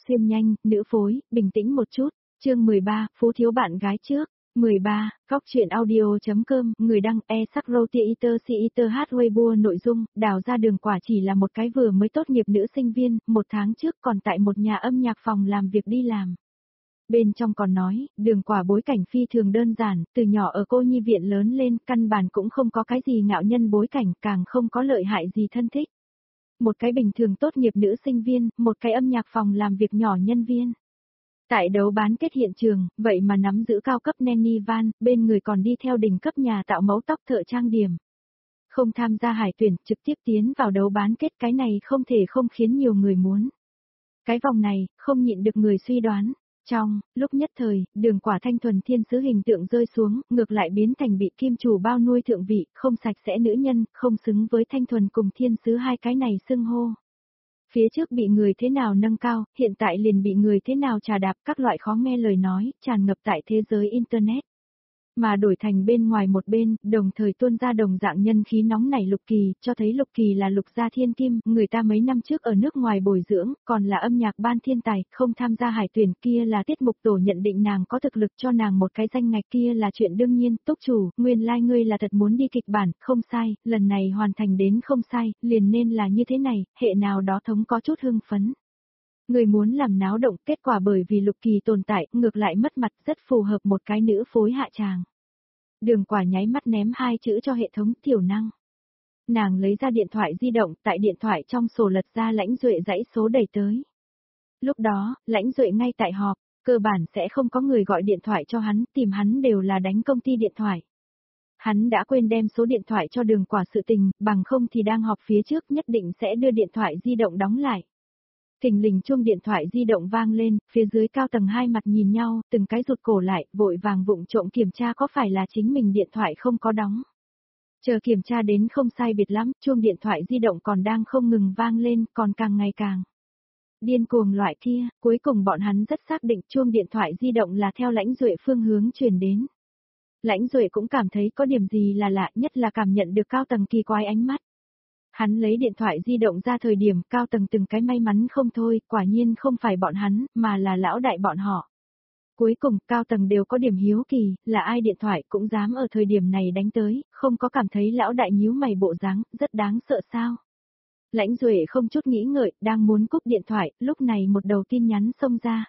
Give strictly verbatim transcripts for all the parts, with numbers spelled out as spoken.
xuyên nhanh, nữ phối, bình tĩnh một chút. Chương mười ba, Phú thiếu bạn gái trước. mười ba, Góc truyện audio.com, người đăng e sắc Theater Theater hát Weibo nội dung, đào ra Đường Quả chỉ là một cái vừa mới tốt nghiệp nữ sinh viên, một tháng trước còn tại một nhà âm nhạc phòng làm việc đi làm. Bên trong còn nói, Đường Quả bối cảnh phi thường đơn giản, từ nhỏ ở cô nhi viện lớn lên, căn bản cũng không có cái gì ngạo nhân bối cảnh, càng không có lợi hại gì thân thích. Một cái bình thường tốt nghiệp nữ sinh viên, một cái âm nhạc phòng làm việc nhỏ nhân viên. Tại đấu bán kết hiện trường, vậy mà nắm giữ cao cấp nanny van, bên người còn đi theo đỉnh cấp nhà tạo mẫu tóc thợ trang điểm. Không tham gia hải tuyển, trực tiếp tiến vào đấu bán kết, cái này không thể không khiến nhiều người muốn. Cái vòng này, không nhịn được người suy đoán. Trong lúc nhất thời, Đường Quả thanh thuần thiên sứ hình tượng rơi xuống, ngược lại biến thành bị kim chủ bao nuôi thượng vị, không sạch sẽ nữ nhân, không xứng với thanh thuần cùng thiên sứ hai cái này xưng hô. Phía trước bị người thế nào nâng cao, hiện tại liền bị người thế nào trà đạp, các loại khó nghe lời nói, tràn ngập tại thế giới Internet. Mà đổi thành bên ngoài một bên, đồng thời tuôn ra đồng dạng nhân khí nóng nảy Lục Kỳ, cho thấy Lục Kỳ là Lục gia thiên kim, người ta mấy năm trước ở nước ngoài bồi dưỡng, còn là âm nhạc ban thiên tài, không tham gia hải tuyển, kia là tiết mục tổ nhận định nàng có thực lực cho nàng một cái danh ngạch, kia là chuyện đương nhiên. Túc chủ, nguyên lai like ngươi là thật muốn đi kịch bản, không sai, lần này hoàn thành đến không sai, liền nên là như thế này, hệ nào đó thống có chút hưng phấn. Người muốn làm náo động, kết quả bởi vì Lục Kỳ tồn tại, ngược lại mất mặt, rất phù hợp một cái nữ phối hạ tràng. Đường Quả nháy mắt ném hai chữ cho hệ thống thiểu năng. Nàng lấy ra điện thoại di động, tại điện thoại trong sổ lật ra Lãnh Duệ dãy số đẩy tới. Lúc đó, Lãnh Duệ ngay tại họp, cơ bản sẽ không có người gọi điện thoại cho hắn, tìm hắn đều là đánh công ty điện thoại. Hắn đã quên đem số điện thoại cho Đường Quả sự tình, bằng không thì đang họp phía trước nhất định sẽ đưa điện thoại di động đóng lại. Thình lình chuông điện thoại di động vang lên, phía dưới cao tầng hai mặt nhìn nhau, từng cái rụt cổ lại, vội vàng vụng trộm kiểm tra có phải là chính mình điện thoại không có đóng. Chờ kiểm tra đến không sai biệt lắm, chuông điện thoại di động còn đang không ngừng vang lên, còn càng ngày càng điên cuồng loại kia, cuối cùng bọn hắn rất xác định chuông điện thoại di động là theo Lãnh Duệ phương hướng truyền đến. Lãnh Duệ cũng cảm thấy có điểm gì là lạ, nhất là cảm nhận được cao tầng kỳ quái ánh mắt. Hắn lấy điện thoại di động ra thời điểm cao tầng từng cái may mắn không thôi, quả nhiên không phải bọn hắn, mà là lão đại bọn họ. Cuối cùng, cao tầng đều có điểm hiếu kỳ, là ai điện thoại cũng dám ở thời điểm này đánh tới, không có cảm thấy lão đại nhíu mày bộ dáng, rất đáng sợ sao. Lãnh Duệ không chút nghĩ ngợi, đang muốn cúp điện thoại, lúc này một đầu tin nhắn xông ra.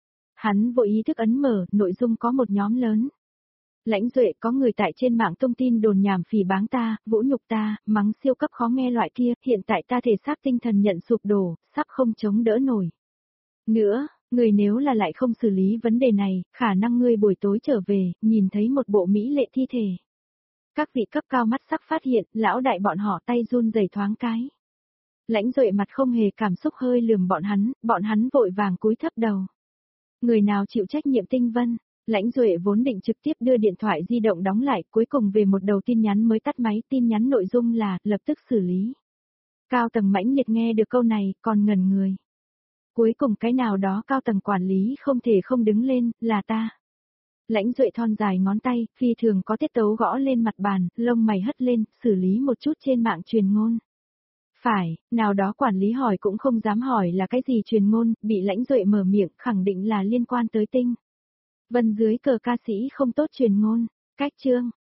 Hắn vội ý thức ấn mở, nội dung có một nhóm lớn. Lãnh Duệ, có người tại trên mạng thông tin đồn nhảm phỉ báng ta, vũ nhục ta, mắng siêu cấp khó nghe loại kia, hiện tại ta thể xác tinh thần nhận sụp đổ, sắp không chống đỡ nổi. Nữa, người nếu là lại không xử lý vấn đề này, khả năng ngươi buổi tối trở về, nhìn thấy một bộ mỹ lệ thi thể. Các vị cấp cao mắt sắc phát hiện, lão đại bọn họ tay run rẩy thoáng cái. Lãnh Duệ mặt không hề cảm xúc hơi lườm bọn hắn, bọn hắn vội vàng cúi thấp đầu. Người nào chịu trách nhiệm Tinh Vân? Lãnh Duệ vốn định trực tiếp đưa điện thoại di động đóng lại, cuối cùng về một đầu tin nhắn mới tắt máy, tin nhắn nội dung là, lập tức xử lý. Cao tầng mãnh liệt nghe được câu này, còn ngẩn người. Cuối cùng cái nào đó cao tầng quản lý không thể không đứng lên, là ta. Lãnh Duệ thon dài ngón tay, phi thường có tiết tấu gõ lên mặt bàn, lông mày hất lên, xử lý một chút trên mạng truyền ngôn. Phải, nào đó quản lý hỏi cũng không dám hỏi là cái gì truyền ngôn, bị Lãnh Duệ mở miệng, khẳng định là liên quan tới Tinh Vân dưới cờ ca sĩ không tốt truyền ngôn. Cách chương,